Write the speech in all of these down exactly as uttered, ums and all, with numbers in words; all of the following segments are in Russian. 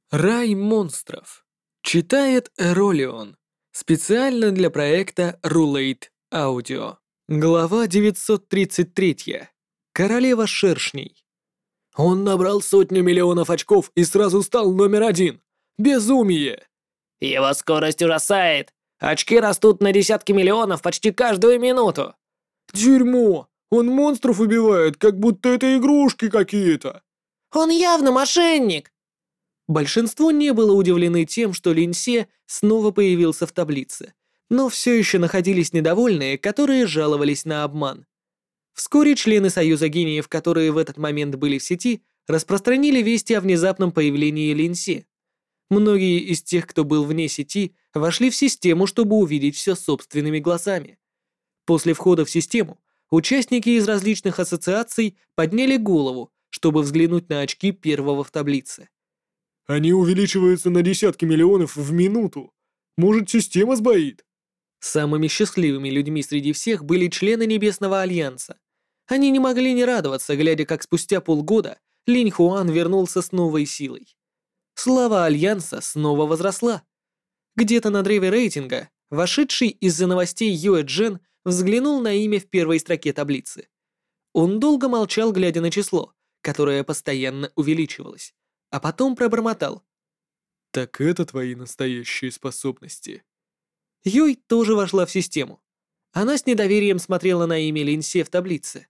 Рай монстров. Читает Эролион. Специально для проекта Rulate Audio. Глава девятьсот тридцать три. Королева шершней. Он набрал сотню миллионов очков и сразу стал номер один. Безумие! Его скорость ужасает. Очки растут на десятки миллионов почти каждую минуту. Дерьмо! Он монстров убивает, как будто это игрушки какие-то. Он явно мошенник. Большинство не было удивлены тем, что Линьсе снова появился в таблице, но все еще находились недовольные, которые жаловались на обман. Вскоре члены Союза гениев, которые в этот момент были в сети, распространили вести о внезапном появлении Линьсе. Многие из тех, кто был вне сети, вошли в систему, чтобы увидеть все собственными глазами. После входа в систему участники из различных ассоциаций подняли голову, чтобы взглянуть на очки первого в таблице. Они увеличиваются на десятки миллионов в минуту. Может, система сбоит? Самыми счастливыми людьми среди всех были члены Небесного Альянса. Они не могли не радоваться, глядя, как спустя полгода Линь Хуан вернулся с новой силой. Слава Альянса снова возросла. Где-то на древе рейтинга, вошедший из-за новостей Юэ Джен взглянул на имя в первой строке таблицы. Он долго молчал, глядя на число, которое постоянно увеличивалось, а потом пробормотал. Так это твои настоящие способности. Юй тоже вошла в систему. Она с недоверием смотрела на имя Линьсе в таблице.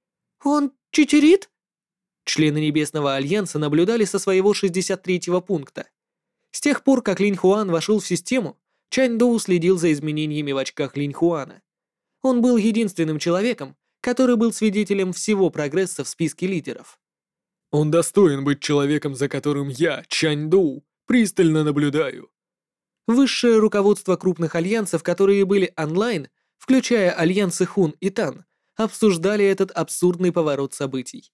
«Он читерит?» Члены Небесного Альянса наблюдали со своего шестьдесят третьего пункта. С тех пор, как Линь Хуан вошел в систему, Чань Доу следил за изменениями в очках Линь Хуана. Он был единственным человеком, который был свидетелем всего прогресса в списке лидеров. Он достоин быть человеком, за которым я, Чань Доу, пристально наблюдаю. Высшее руководство крупных альянсов, которые были онлайн, включая альянсы Хун и Тан, обсуждали этот абсурдный поворот событий.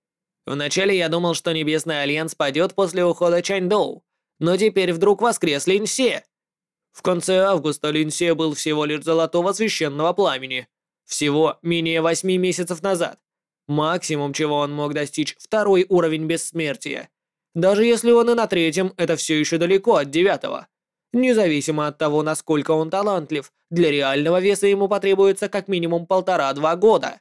Вначале я думал, что Небесный Альянс падет после ухода Чань Доу, но теперь вдруг воскрес Линьсе. В конце августа Линьсе был всего лишь золотого священного пламени. Всего менее восьми месяцев назад. Максимум, чего он мог достичь, второй уровень бессмертия. Даже если он и на третьем, это все еще далеко от девятого. Независимо от того, насколько он талантлив, для реального веса ему потребуется как минимум полтора-два года.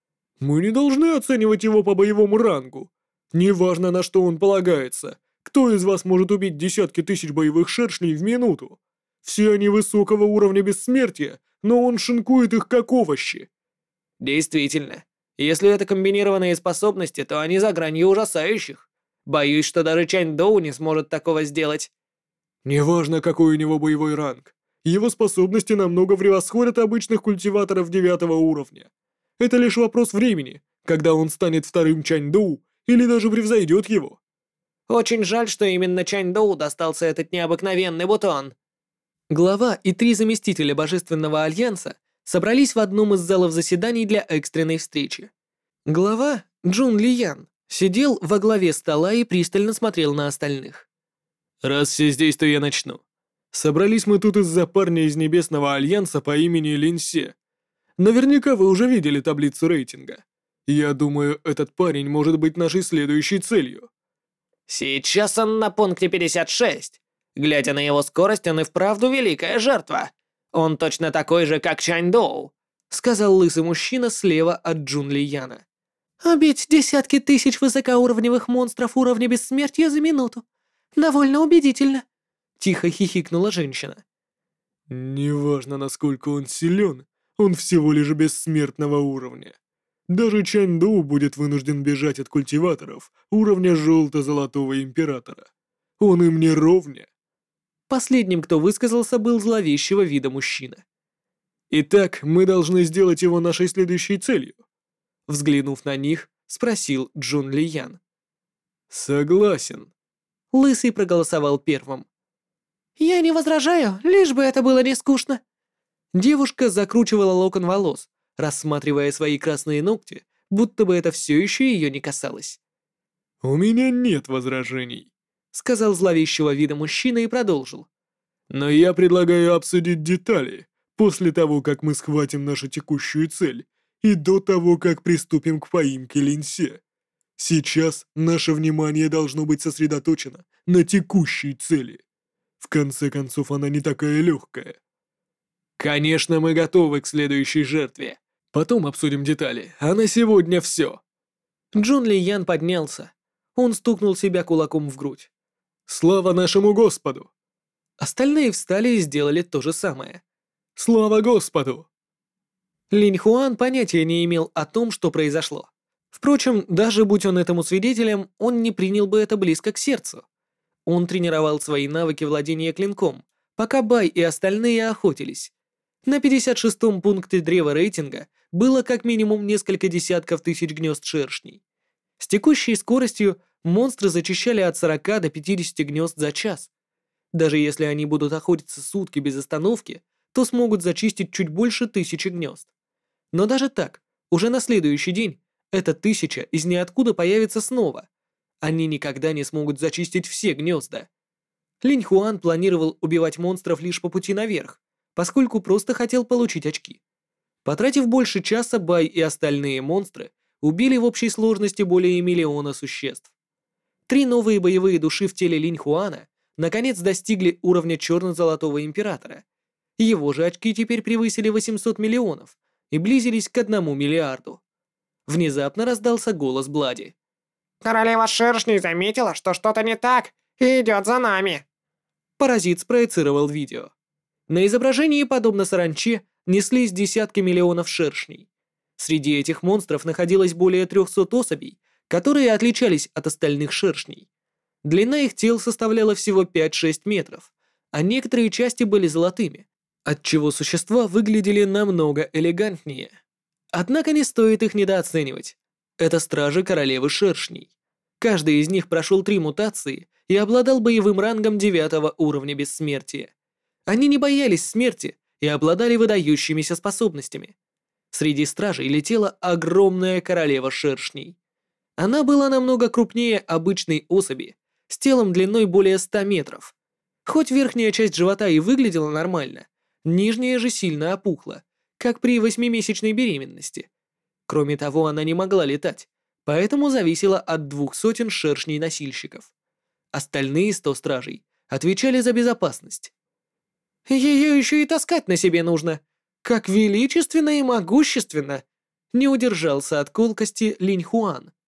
Мы не должны оценивать его по боевому рангу. Неважно, на что он полагается. Кто из вас может убить десятки тысяч боевых шершней в минуту? Все они высокого уровня бессмертия, но он шинкует их как овощи. Действительно. Если это комбинированные способности, то они за гранью ужасающих. Боюсь, что даже Чань Доу не сможет такого сделать. Неважно, какой у него боевой ранг. Его способности намного превосходят обычных культиваторов девятого уровня. Это лишь вопрос времени, когда он станет вторым Чань Доу или даже превзойдет его. Очень жаль, что именно Чань Доу достался этот необыкновенный бутон. Глава и три заместителя Божественного Альянса собрались в одном из залов заседаний для экстренной встречи. Глава Джун Лиян сидел во главе стола и пристально смотрел на остальных. Раз все здесь, то я начну. Собрались мы тут из-за парня из Небесного Альянса по имени Линьсе. Наверняка вы уже видели таблицу рейтинга. Я думаю, этот парень может быть нашей следующей целью. Сейчас он на пункте пятьдесят шесть. Глядя на его скорость, он и вправду великая жертва. Он точно такой же, как Чань Доу, сказал лысый мужчина слева от Джун Лияна. Убить десятки тысяч высокоуровневых монстров уровня бессмертия за минуту. Довольно убедительно. Тихо хихикнула женщина. Неважно, насколько он силен, он всего лишь бессмертного уровня. Даже Чань Доу будет вынужден бежать от культиваторов уровня желто-золотого императора. Он им не ровня. Последним, кто высказался, был зловещего вида мужчина. Итак, мы должны сделать его нашей следующей целью. Взглянув на них, спросил Джун Лиян. Согласен. Лысый проголосовал первым. «Я не возражаю, лишь бы это было не скучно». Девушка закручивала локон волос, рассматривая свои красные ногти, будто бы это все еще ее не касалось. «У меня нет возражений», — сказал зловещего вида мужчина и продолжил. «Но я предлагаю обсудить детали после того, как мы схватим нашу текущую цель и до того, как приступим к поимке Линьсе. Сейчас наше внимание должно быть сосредоточено на текущей цели. В конце концов, она не такая легкая. Конечно, мы готовы к следующей жертве. Потом обсудим детали, а на сегодня все. Джун Ли Ян поднялся. Он стукнул себя кулаком в грудь. Слава нашему Господу! Остальные встали и сделали то же самое. Слава Господу! Линь Хуан понятия не имел о том, что произошло. Впрочем, даже будь он этому свидетелем, он не принял бы это близко к сердцу. Он тренировал свои навыки владения клинком, пока Бай и остальные охотились. На пятьдесят шестом пункте древа рейтинга было как минимум несколько десятков тысяч гнезд шершней. С текущей скоростью монстры зачищали от сорока до пятидесяти гнезд за час. Даже если они будут охотиться сутки без остановки, то смогут зачистить чуть больше тысячи гнезд. Но даже так, уже на следующий день эта тысяча из ниоткуда появится снова. Они никогда не смогут зачистить все гнезда. Линь Хуан планировал убивать монстров лишь по пути наверх, поскольку просто хотел получить очки. Потратив больше часа, Бай и остальные монстры убили в общей сложности более миллиона существ. Три новые боевые души в теле Линь Хуана наконец достигли уровня черно-золотого императора. Его же очки теперь превысили восемьсот миллионов и близились к одному миллиарду. Внезапно раздался голос Блади. Королева шершней заметила, что что-то не так, и идет за нами. Паразит спроецировал видео. На изображении, подобно саранче, неслись десятки миллионов шершней. Среди этих монстров находилось более трехсот особей, которые отличались от остальных шершней. Длина их тел составляла всего пять-шесть метров, а некоторые части были золотыми, отчего существа выглядели намного элегантнее. Однако не стоит их недооценивать. Это стражи королевы шершней. Каждый из них прошел три мутации и обладал боевым рангом девятого уровня бессмертия. Они не боялись смерти и обладали выдающимися способностями. Среди стражей летела огромная королева шершней. Она была намного крупнее обычной особи, с телом длиной более ста метров. Хоть верхняя часть живота и выглядела нормально, нижняя же сильно опухла, как при восьмимесячной беременности. Кроме того, она не могла летать, поэтому зависела от двух сотен шершней-носильщиков. Остальные сто стражей отвечали за безопасность. «Ее еще и таскать на себе нужно. Как величественно и могущественно!» Не удержался от колкости Линь Хуан.